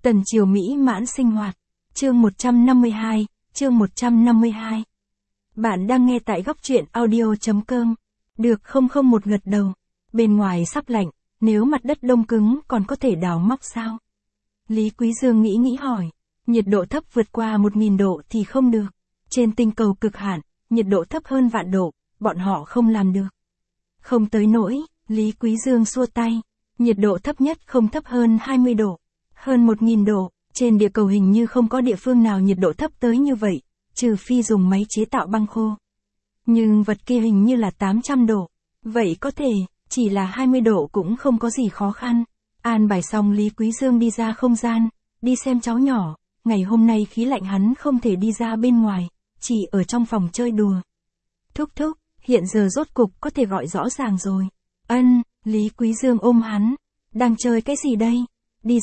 Tần Triều mỹ mãn sinh hoạt. Chương 152, chương 152. Bạn đang nghe tại góc truyện audio.com. Được không không một gật đầu. Bên ngoài sắp lạnh, nếu mặt đất đông cứng còn có thể đào móc sao? Lý Quý Dương nghĩ hỏi. Nhiệt độ thấp vượt qua 1000 độ thì không được. Trên tinh cầu cực hạn, nhiệt độ thấp hơn vạn độ, bọn họ không làm được. Không tới nỗi, Lý Quý Dương xua tay. Nhiệt độ thấp nhất không thấp hơn 20 độ. Hơn 1000 độ, trên địa cầu hình như không có địa phương nào nhiệt độ thấp tới như vậy, trừ phi dùng máy chế tạo băng khô. Nhưng vật kia hình như là 800 độ. Vậy có thể, chỉ là 20 độ cũng không có gì khó khăn. An bài xong Lý Quý Dương đi ra không gian, đi xem cháu nhỏ. Ngày hôm nay khí lạnh hắn không thể đi ra bên ngoài, chỉ ở trong phòng chơi đùa. Thúc thúc, hiện giờ rốt cục có thể gọi rõ ràng rồi. Ân, Lý Quý Dương ôm hắn. Đang chơi cái gì đây? Đi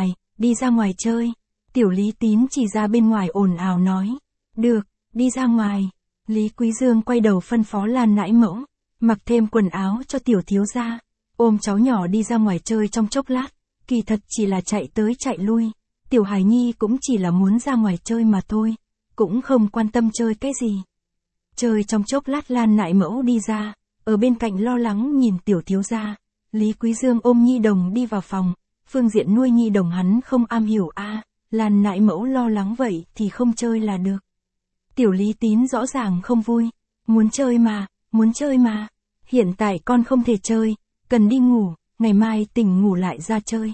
ra ngoài chơi. Tiểu Lý Tín chỉ ra bên ngoài ồn ào nói. Được, đi ra ngoài. Lý Quý Dương quay đầu phân phó Lan nãi mẫu, mặc thêm quần áo cho tiểu thiếu gia, ôm cháu nhỏ đi ra ngoài chơi trong chốc lát, kỳ thật chỉ là chạy tới chạy lui. Tiểu Hải Nhi cũng chỉ là muốn ra ngoài chơi mà thôi, cũng không quan tâm chơi cái gì. Chơi trong chốc lát Lan nãi mẫu đi ra, ở bên cạnh lo lắng nhìn tiểu thiếu gia. Lý Quý Dương ôm nhi đồng đi vào phòng, phương diện nuôi nhi đồng hắn không am hiểu Lan nãi mẫu lo lắng vậy thì không chơi là được. Tiểu Lý Tín rõ ràng không vui, muốn chơi mà, hiện tại con không thể chơi, cần đi ngủ, ngày mai tỉnh ngủ lại ra chơi.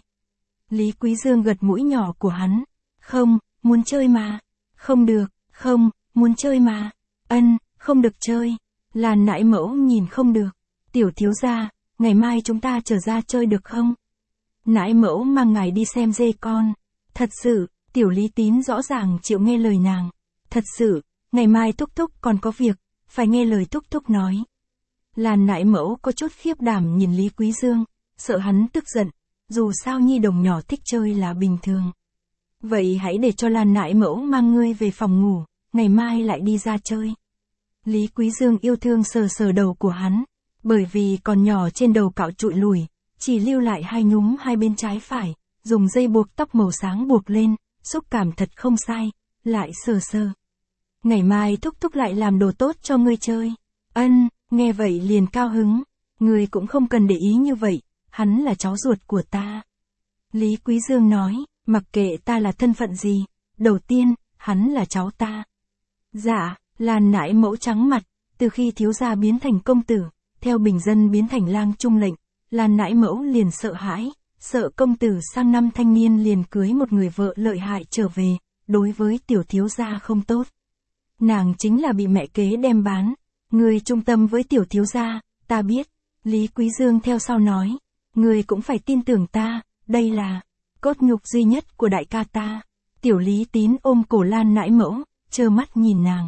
Lý Quý Dương gật mũi nhỏ của hắn, không, muốn chơi mà, không được, không, muốn chơi mà, không được chơi. Lan nãi mẫu nhìn không được, tiểu thiếu gia, ngày mai chúng ta trở ra chơi được không? Nãi mẫu mang ngài đi xem dê con. Thật sự, tiểu Lý Tín rõ ràng chịu nghe lời nàng. Thật sự, ngày mai thúc thúc còn có việc, phải nghe lời thúc thúc nói. Lan nãi mẫu có chút khiếp đảm nhìn Lý Quý Dương, sợ hắn tức giận, dù sao nhi đồng nhỏ thích chơi là bình thường. Vậy hãy để cho Lan nãi mẫu mang ngươi về phòng ngủ, ngày mai lại đi ra chơi. Lý Quý Dương yêu thương sờ sờ đầu của hắn, bởi vì còn nhỏ trên đầu cạo trụi lùi, chỉ lưu lại hai nhúm hai bên trái phải, dùng dây buộc tóc màu sáng buộc lên, xúc cảm thật không sai, lại sờ sờ. Ngày mai thúc thúc lại làm đồ tốt cho ngươi chơi. Nghe vậy liền cao hứng, ngươi cũng không cần để ý như vậy, hắn là cháu ruột của ta. Lý Quý Dương nói, mặc kệ ta là thân phận gì, đầu tiên, hắn là cháu ta. Dạ, Lan nãi mẫu trắng mặt, từ khi thiếu gia biến thành công tử, theo bình dân biến thành lang trung lệnh, Lan nãi mẫu liền sợ hãi, sợ công tử sang năm thanh niên liền cưới một người vợ lợi hại trở về, đối với tiểu thiếu gia không tốt. Nàng chính là bị mẹ kế đem bán, ngươi trung tâm với tiểu thiếu gia, ta biết. Lý Quý Dương theo sau nói, ngươi cũng phải tin tưởng ta, đây là cốt nhục duy nhất của đại ca ta. Tiểu Lý Tín ôm cổ Lan nãi mẫu, trơ mắt nhìn nàng.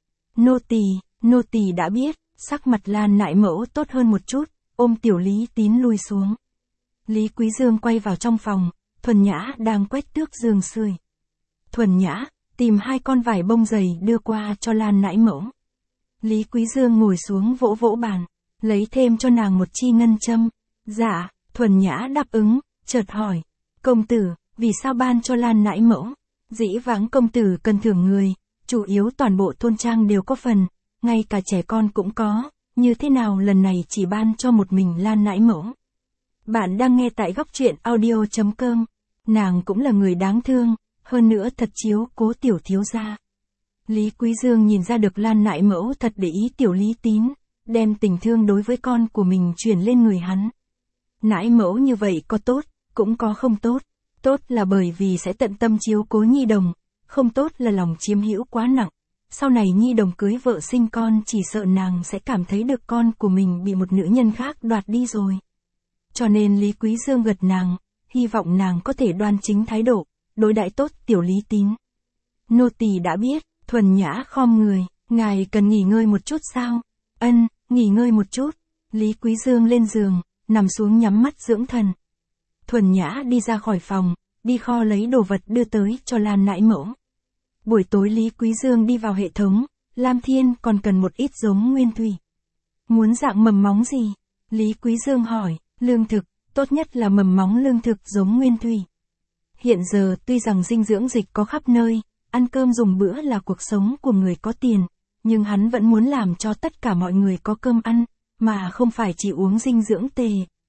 Nô tỳ đã biết. Sắc mặt Lan nãi mẫu tốt hơn một chút, ôm tiểu Lý Tín lui xuống. Lý Quý Dương quay vào trong phòng, Thuần Nhã đang quét tước giường sưởi. Thuần Nhã, tìm 2 con vải bông dày đưa qua cho Lan nãi mẫu. Lý Quý Dương ngồi xuống vỗ vỗ bàn, lấy thêm cho nàng một chi ngân châm. Dạ, Thuần Nhã đáp ứng, chợt hỏi, công tử, vì sao ban cho Lan nãi mẫu? Dĩ vãng công tử cần thưởng người, chủ yếu toàn bộ thôn trang đều có phần, ngay cả trẻ con cũng có, như thế nào lần này chỉ ban cho một mình Lan nãi mẫu? Bạn đang nghe tại góc truyện audio.com, nàng cũng là người đáng thương, hơn nữa thật chiếu cố tiểu thiếu gia. Lý Quý Dương nhìn ra được Lan nãi mẫu thật để ý tiểu Lý Tín, đem tình thương đối với con của mình truyền lên người hắn. Nãi mẫu như vậy có tốt, cũng có không tốt. Tốt là bởi vì sẽ tận tâm chiếu cố nhi đồng, không tốt là lòng chiếm hữu quá nặng. Sau này nhi đồng cưới vợ sinh con chỉ sợ nàng sẽ cảm thấy được con của mình bị một nữ nhân khác đoạt đi rồi. Cho nên Lý Quý Dương gật nàng, hy vọng nàng có thể đoan chính thái độ, đối đãi tốt tiểu Lý Tín. Nô tỳ đã biết. Thuần Nhã khom người, ngài cần nghỉ ngơi một chút sao? Nghỉ ngơi một chút. Lý Quý Dương lên giường, nằm xuống nhắm mắt dưỡng thần. Thuần Nhã đi ra khỏi phòng, đi kho lấy đồ vật đưa tới cho Lan nãi mẫu. Buổi tối Lý Quý Dương đi vào hệ thống, Lam Thiên còn cần một ít giống nguyên thủy. Muốn dạng mầm móng gì? Lý Quý Dương hỏi, lương thực, tốt nhất là mầm móng lương thực giống nguyên thủy. Hiện giờ tuy rằng dinh dưỡng dịch có khắp nơi, ăn cơm dùng bữa là cuộc sống của người có tiền, nhưng hắn vẫn muốn làm cho tất cả mọi người có cơm ăn, mà không phải chỉ uống dinh dưỡng tề.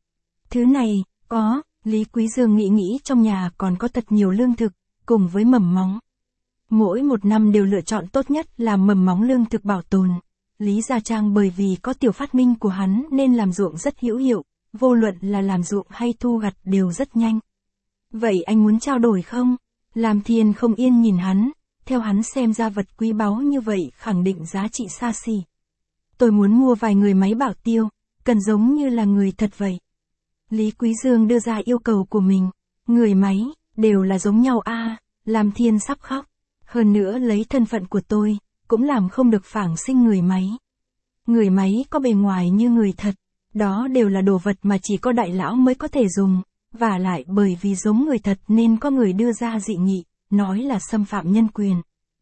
Thứ này, có, Lý Quý Dương nghĩ trong nhà còn có thật nhiều lương thực, cùng với mầm móng. Mỗi một năm đều lựa chọn tốt nhất là mầm móng lương thực bảo tồn. Lý Gia Trang bởi vì có tiểu phát minh của hắn nên làm ruộng rất hữu hiệu, vô luận là làm ruộng hay thu gặt đều rất nhanh. Vậy anh muốn trao đổi không? Lam Thiên không yên nhìn hắn, theo hắn xem ra vật quý báu như vậy khẳng định giá trị xa xỉ. Tôi muốn mua vài người máy bảo tiêu, cần giống như là người thật vậy. Lý Quý Dương đưa ra yêu cầu của mình, người máy, đều là giống nhau a. Lam Thiên sắp khóc, hơn nữa lấy thân phận của tôi, cũng làm không được phảng sinh người máy. Người máy có bề ngoài như người thật, đó đều là đồ vật mà chỉ có đại lão mới có thể dùng, và lại bởi vì giống người thật nên có người đưa ra dị nghị, nói là xâm phạm nhân quyền.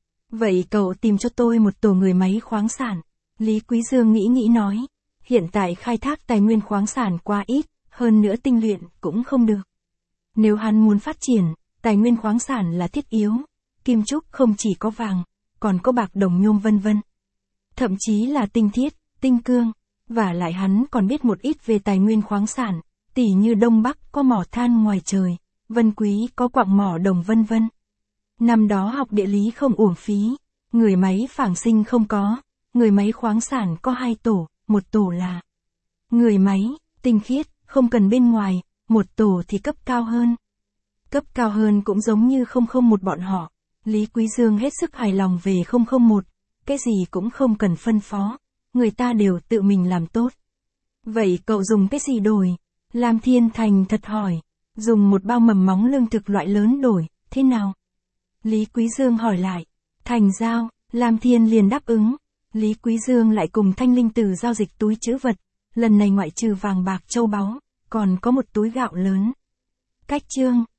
Vậy cậu tìm cho tôi một tổ người máy khoáng sản. Lý Quý Dương nghĩ nói, hiện tại khai thác tài nguyên khoáng sản quá ít, hơn nữa tinh luyện cũng không được. Nếu hắn muốn phát triển, tài nguyên khoáng sản là thiết yếu, kim trúc không chỉ có vàng, còn có bạc đồng nhôm vân vân. Thậm chí là tinh thiết, tinh cương, và lại hắn còn biết một ít về tài nguyên khoáng sản, tỉ như Đông Bắc có mỏ than ngoài trời, Vân Quý có quặng mỏ đồng vân vân. Năm đó học địa lý không uổng phí, người máy phảng sinh không có, người máy khoáng sản có 2 tổ, một tổ là người máy, tinh khiết, không cần bên ngoài, một tổ thì cấp cao hơn. Cấp cao hơn cũng giống như 001 bọn họ. Lý Quý Dương hết sức hài lòng về 001, cái gì cũng không cần phân phó, người ta đều tự mình làm tốt. Vậy cậu dùng cái gì đổi? Lam Thiên thành thật hỏi, dùng một bao mầm móng lương thực loại lớn đổi, thế nào? Lý Quý Dương hỏi lại, thành giao, Lam Thiên liền đáp ứng. Lý Quý Dương lại cùng Thanh Linh Tử giao dịch túi trữ vật, lần này ngoại trừ vàng bạc châu báu, còn có một túi gạo lớn. Cách chương